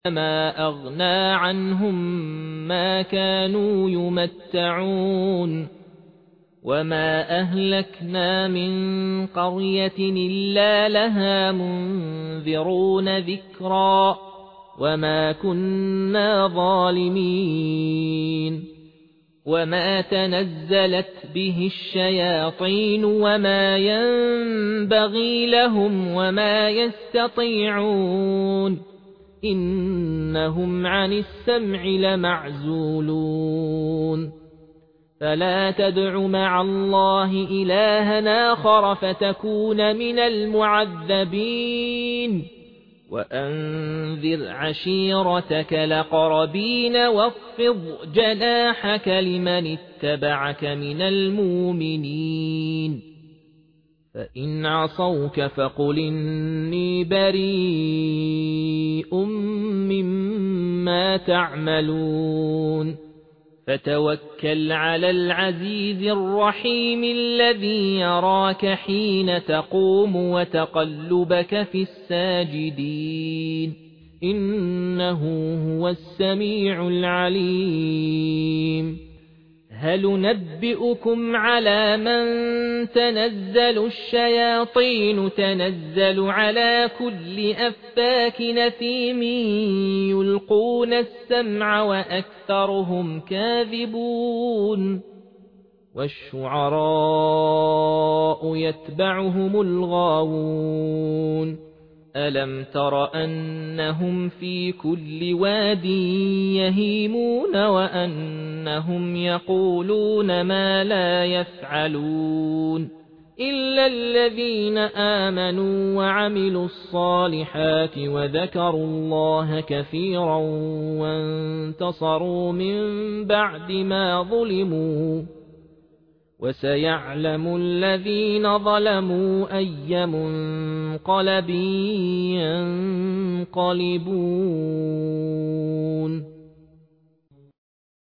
ما أغنى عنهم ما كانوا يمتعون وما أهلكنا من قرية إلا لها منذرون ذكرا وما كنا ظالمين وما تنزلت به الشياطين وما ينبغي لهم وما يستطيعون إنهم عن السمع لمعزولون فلا تدع مع الله إلها آخر فتكون من المعذبين وأنذر عشيرتك الأقربين واخفض جناحك لمن اتبعك من المؤمنين فإن عصوك فقل إني بريء مما تعملون فتوكل على العزيز الرحيم الذي يراك حين تقوم وتقلبك في الساجدين إنه هو السميع العليم هل ننبئكم على من تنزل الشياطين تنزل على كل أفاك نثيم يلقون السمع وأكثرهم كاذبون والشعراء يتبعهم الغاوون ألم تر أنهم في كل واد يهيمون وأنهم يقولون ما لا يفعلون إلا الذين آمنوا وعملوا الصالحات وذكروا الله كثيرا وانتصروا من بعد ما ظلموا وسيعلم الذين ظلموا أي منقلب ينقلبون